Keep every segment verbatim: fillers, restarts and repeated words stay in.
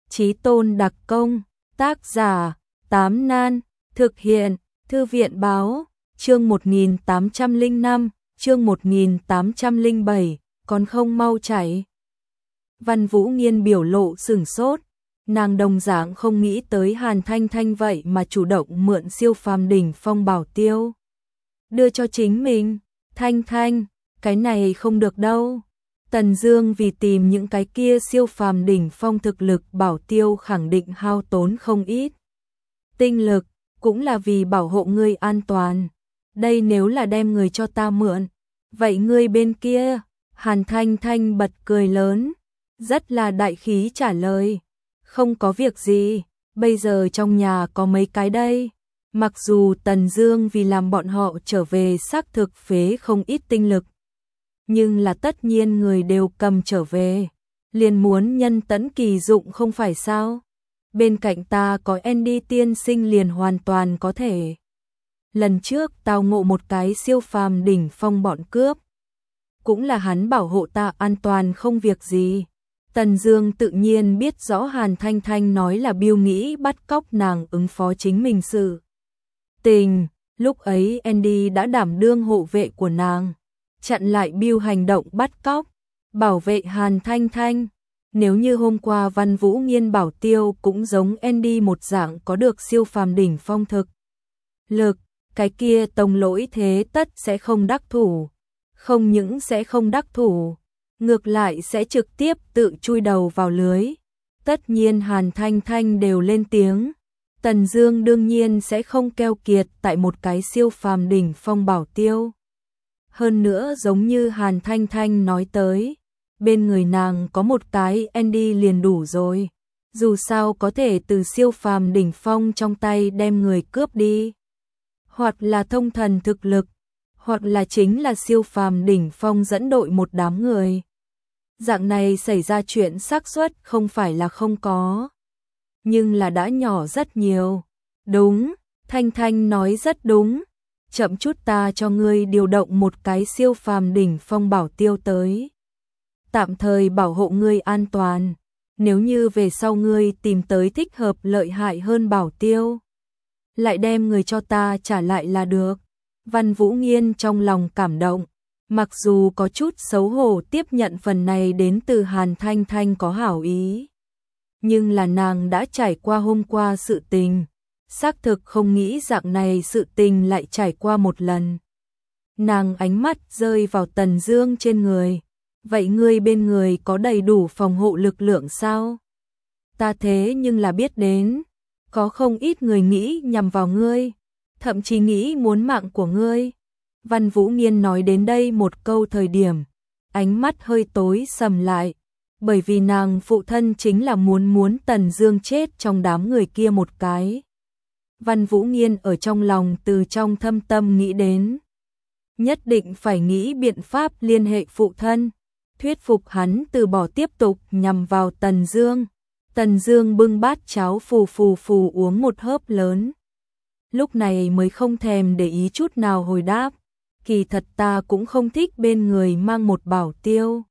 Chí Tôn đặc công, tác giả, Tám Nan, thực hiện, Thư viện báo, chương một nghìn tám trăm lẻ năm, chương một nghìn tám trăm lẻ bảy, còn không mau chạy. Văn Vũ Nghiên biểu lộ sửng sốt, nàng đồng dạng không nghĩ tới Hàn Thanh Thanh vậy mà chủ động mượn siêu phàm đỉnh phong bảo tiêu. Đưa cho chính mình, Thanh Thanh, cái này không được đâu. Tần Dương vì tìm những cái kia siêu phàm đỉnh phong thực lực bảo tiêu khẳng định hao tốn không ít tinh lực, cũng là vì bảo hộ ngươi an toàn. Đây nếu là đem người cho ta mượn, vậy ngươi bên kia? Hàn Thanh Thanh bật cười lớn, rất là đại khí trả lời, không có việc gì, bây giờ trong nhà có mấy cái đây. Mặc dù Tần Dương vì làm bọn họ trở về xác thực phế không ít tinh lực, nhưng là tất nhiên người đều cầm trở về, liền muốn nhân tẫn kỳ dụng không phải sao? Bên cạnh ta có Andy tiên sinh liền hoàn toàn có thể. Lần trước tao ngộ một cái siêu phàm đỉnh phong bọn cướp, cũng là hắn bảo hộ ta an toàn không việc gì. Tần Dương tự nhiên biết rõ Hàn Thanh Thanh nói là Bill nghĩ bắt cóc nàng ứng phó chính mình sự tình, lúc ấy Andy đã đảm đương hộ vệ của nàng, chặn lại Bill hành động bắt cóc, bảo vệ Hàn Thanh Thanh. Nếu như hôm qua Văn Vũ Nghiên bảo tiêu cũng giống Andy một dạng có được siêu phàm đỉnh phong thực lực, cái kia Tông Lỗi thế tất sẽ không đắc thủ, không những sẽ không đắc thủ, ngược lại sẽ trực tiếp tự chui đầu vào lưới. Tất nhiên Hàn Thanh Thanh đều lên tiếng, Tần Dương đương nhiên sẽ không keo kiệt tại một cái siêu phàm đỉnh phong bảo tiêu. Hơn nữa giống như Hàn Thanh Thanh nói tới, bên người nàng có một cái Andy liền đủ rồi, dù sao có thể từ siêu phàm đỉnh phong trong tay đem người cướp đi, hoặc là thông thần thực lực, hoặc là chính là siêu phàm đỉnh phong dẫn đội một đám người. Dạng này xảy ra chuyện xác suất không phải là không có, nhưng là đã nhỏ rất nhiều. Đúng, Thanh Thanh nói rất đúng, chậm chút ta cho ngươi điều động một cái siêu phàm đỉnh phong bảo tiêu tới, tạm thời bảo hộ ngươi an toàn, nếu như về sau ngươi tìm tới thích hợp lợi hại hơn bảo tiêu, lại đem người cho ta trả lại là được. Văn Vũ Nghiên trong lòng cảm động, mặc dù có chút xấu hổ tiếp nhận phần này đến từ Hàn Thanh Thanh có hảo ý, nhưng là nàng đã trải qua hôm qua sự tình, xác thực không nghĩ dạng này sự tình lại trải qua một lần. Nàng ánh mắt rơi vào Tần Dương trên người, vậy ngươi bên người có đầy đủ phòng hộ lực lượng sao? Ta thế nhưng là biết đến, có không ít người nghĩ nhằm vào ngươi, thậm chí nghĩ muốn mạng của ngươi. Văn Vũ Nghiên nói đến đây một câu thời điểm, ánh mắt hơi tối sầm lại, bởi vì nàng phụ thân chính là muốn muốn Tần Dương chết trong đám người kia một cái. Văn Vũ Nghiên ở trong lòng từ trong thâm tâm nghĩ đến, nhất định phải nghĩ biện pháp liên hệ phụ thân, thuyết phục hắn từ bỏ tiếp tục nhằm vào Tần Dương. Tần Dương bưng bát cháo phù phù phù uống một hớp lớn, lúc này mới không thèm để ý chút nào hồi đáp, kỳ thật ta cũng không thích bên người mang một bảo tiêu.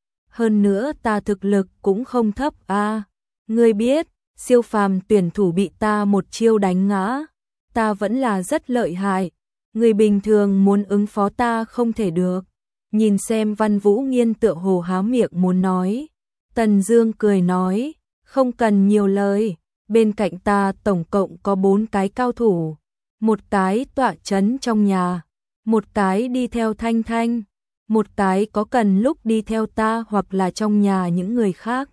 Hơn nữa ta thực lực cũng không thấp a, à. Ngươi biết, siêu phàm tuyển thủ bị ta một chiêu đánh ngã, ta vẫn là rất lợi hại, người bình thường muốn ứng phó ta không thể được. Nhìn xem Văn Vũ Nghiên tựa hồ há miệng muốn nói, Tần Dương cười nói, không cần nhiều lời, bên cạnh ta tổng cộng có bốn cái cao thủ, một cái tọa trấn trong nhà, một cái đi theo Thanh Thanh, một cái có cần lúc đi theo ta hoặc là trong nhà những người khác,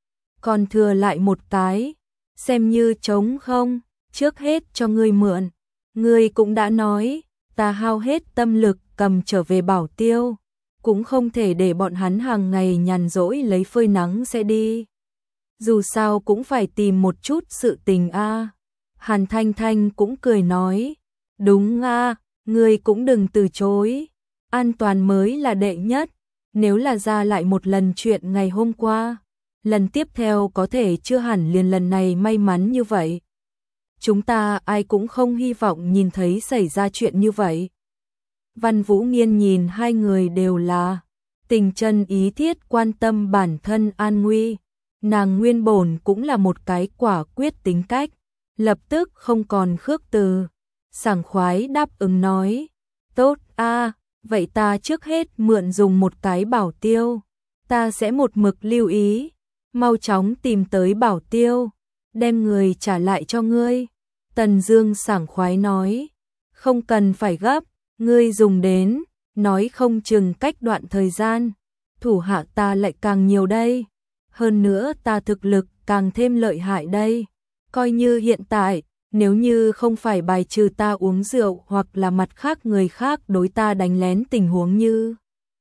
còn thừa lại một cái, xem như trống không, trước hết cho ngươi mượn. Ngươi cũng đã nói, ta hao hết tâm lực cầm trở về bảo tiêu, cũng không thể để bọn hắn hàng ngày nhàn rỗi lấy phơi nắng sẽ đi. Dù sao cũng phải tìm một chút sự tình a. À. Hàn Thanh Thanh cũng cười nói, đúng a, à, ngươi cũng đừng từ chối, an toàn mới là đệ nhất, nếu là ra lại một lần chuyện ngày hôm qua, lần tiếp theo có thể chưa hẳn liền lần này may mắn như vậy. Chúng ta ai cũng không hy vọng nhìn thấy xảy ra chuyện như vậy. Văn Vũ Nghiên nhìn hai người đều là tình chân ý thiết quan tâm bản thân an nguy, Nàng nguyên bổn cũng là một cái quả quyết tính cách, lập tức không còn khước từ, sảng khoái đáp ứng nói, tốt a, vậy ta trước hết mượn dùng một cái bảo tiêu, ta sẽ một mực lưu ý, mau chóng tìm tới bảo tiêu, đem người trả lại cho ngươi. Tần Dương sảng khoái nói, không cần phải gấp, ngươi dùng đến, nói không chừng cách đoạn thời gian, thủ hạ ta lại càng nhiều đây, hơn nữa ta thực lực càng thêm lợi hại đây, coi như hiện tại, nếu như không phải bài trừ ta uống rượu hoặc là mặt khác người khác đối ta đánh lén tình huống như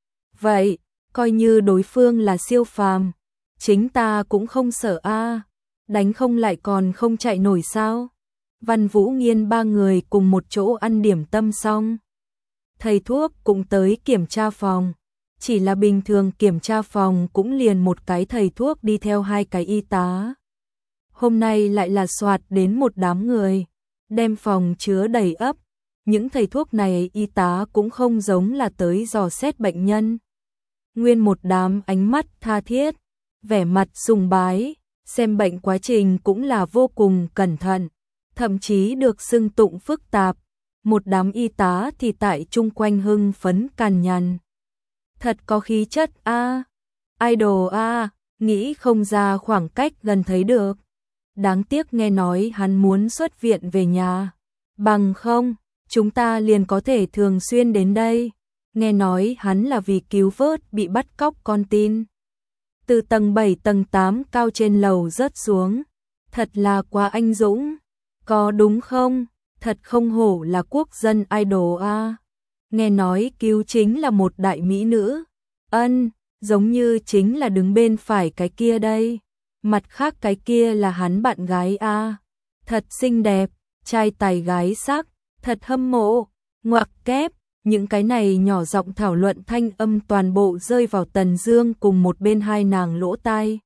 vậy, coi như đối phương là siêu phàm, chính ta cũng không sợ a, đánh không lại còn không chạy nổi sao? Văn Vũ Nghiên ba người cùng một chỗ ăn điểm tâm xong, thầy thuốc cũng tới kiểm tra phòng, chỉ là bình thường kiểm tra phòng cũng liền một cái thầy thuốc đi theo hai cái y tá. Hôm nay lại là soạt đến một đám người, đem phòng chứa đầy ấp, những thầy thuốc này y tá cũng không giống là tới dò xét bệnh nhân. Nguyên một đám ánh mắt tha thiết, vẻ mặt sùng bái, xem bệnh quá trình cũng là vô cùng cẩn thận, thậm chí được xưng tụng phức tạp. Một đám y tá thì tại chung quanh hưng phấn càn nhằn. Thật có khí chất a, idol a, nghĩ không ra khoảng cách gần thấy được. Đáng tiếc nghe nói hắn muốn xuất viện về nhà, bằng không, chúng ta liền có thể thường xuyên đến đây. Nghe nói hắn là vì cứu vớt bị bắt cóc con tin. Từ tầng bảy tầng tám cao trên lầu rớt xuống, thật là quá anh dũng, có đúng không? Thật không hổ là quốc dân idol a. Nghe nói cứu chính là một đại mỹ nữ. Ân, giống như chính là đứng bên phải cái kia đây. Mặt khác cái kia là hắn bạn gái a. Thật xinh đẹp, trai tài gái sắc, thật hâm mộ. Ngoặc kép, những cái này nhỏ giọng thảo luận thanh âm toàn bộ rơi vào Tần Dương cùng một bên hai nàng lỗ tai.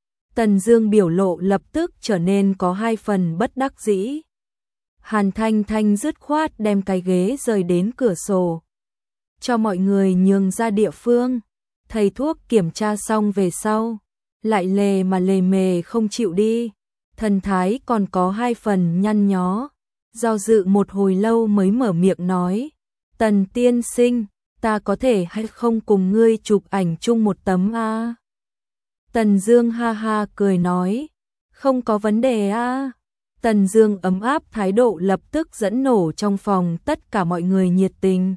Tần Dương biểu lộ lập tức trở nên có hai phần bất đắc dĩ. Hàn Thanh Thanh dứt khoát đem cái ghế rời đến cửa sổ, cho mọi người nhường ra địa phương. Thầy thuốc kiểm tra xong về sau, lại lề mà lề mề không chịu đi, thần thái còn có hai phần nhăn nhó, do dự một hồi lâu mới mở miệng nói, Tần tiên sinh, ta có thể hay không cùng ngươi chụp ảnh chung một tấm a? Tần Dương ha ha cười nói, không có vấn đề a. Tần Dương ấm áp thái độ lập tức dẫn nổ trong phòng tất cả mọi người nhiệt tình.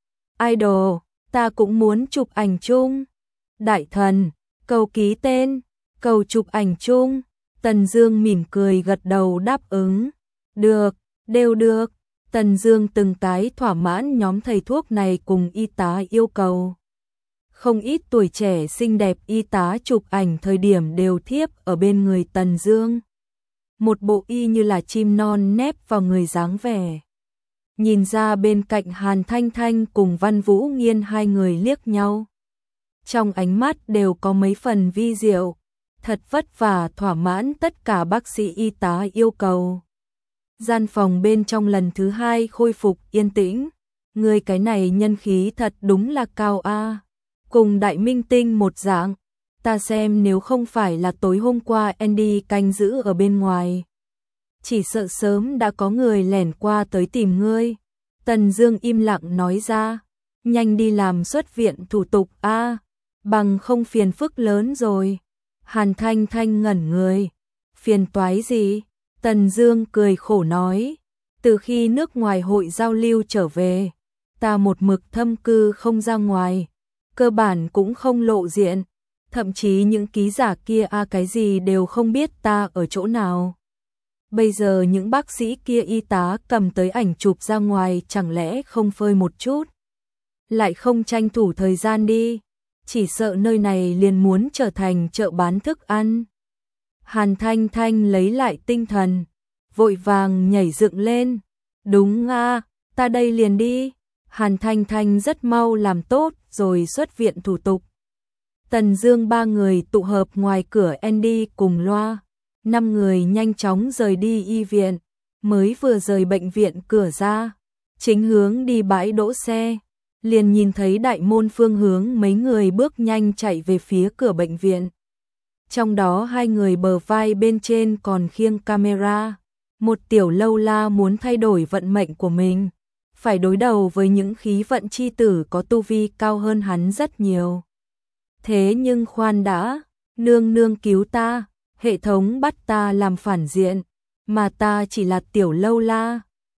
Idol, ta cũng muốn chụp ảnh chung. Đại thần, cầu ký tên, cầu chụp ảnh chung. Tần Dương mỉm cười gật đầu đáp ứng. Được, đều được. Tần Dương từng cái thỏa mãn nhóm thầy thuốc này cùng y tá yêu cầu. Không ít tuổi trẻ xinh đẹp y tá chụp ảnh thời điểm đều thiếp ở bên người Tần Dương. Một bộ y như là chim non nép vào người dáng vẻ. Nhìn ra bên cạnh Hàn Thanh Thanh cùng Văn Vũ Nghiên hai người liếc nhau. Trong ánh mắt đều có mấy phần vi diệu, thật vất vả thỏa mãn tất cả bác sĩ y tá yêu cầu. Gian phòng bên trong lần thứ hai khôi phục yên tĩnh, người cái này nhân khí thật đúng là cao a, cùng đại minh tinh một dạng. Ta xem nếu không phải là tối hôm qua Andy canh giữ ở bên ngoài, chỉ sợ sớm đã có người lẻn qua tới tìm ngươi. Tần Dương im lặng nói ra, nhanh đi làm xuất viện thủ tục a, bằng không phiền phức lớn rồi. Hàn Thanh Thanh ngẩn người, phiền toái gì? Tần Dương cười khổ nói, từ khi nước ngoài hội giao lưu trở về, ta một mực thâm cư không ra ngoài, cơ bản cũng không lộ diện. Thậm chí những ký giả kia a à cái gì đều không biết ta ở chỗ nào. Bây giờ những bác sĩ kia y tá cầm tới ảnh chụp ra ngoài chẳng lẽ không phơi một chút. Lại không tranh thủ thời gian đi. Chỉ sợ nơi này liền muốn trở thành chợ bán thức ăn. Hàn Thanh Thanh lấy lại tinh thần, vội vàng nhảy dựng lên. Đúng a, à, ta đây liền đi. Hàn Thanh Thanh rất mau làm tốt rồi xuất viện thủ tục. Tần Dương ba người tụ hợp ngoài cửa Andy cùng loa, năm người nhanh chóng rời đi y viện, mới vừa rời bệnh viện cửa ra, chính hướng đi bãi đỗ xe, liền nhìn thấy đại môn phương hướng mấy người bước nhanh chạy về phía cửa bệnh viện. trong đó hai người bờ vai bên trên còn khiêng camera. Một tiểu lâu la muốn thay đổi vận mệnh của mình, phải đối đầu với những khí vận chi tử có tu vi cao hơn hắn rất nhiều. Thế nhưng khoan đã, nương nương cứu ta, hệ thống bắt ta làm phản diện, mà ta chỉ là tiểu lâu la,